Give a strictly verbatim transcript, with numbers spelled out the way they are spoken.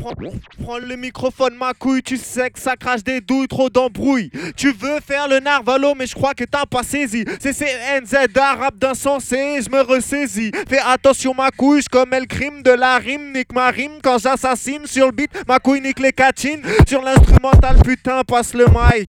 Prends, prends le microphone, ma couille, tu sais que ça crache des douilles, trop d'embrouille. Tu veux faire le narvalo, mais je crois que t'as pas saisi. C'est C N Z arabe d'insensé, je me ressaisis. Fais attention, ma couille, je commets le crime de la rime. Nique ma rime quand j'assassine sur le beat, ma couille nique les catchines. Sur l'instrumental, putain, passe le mic.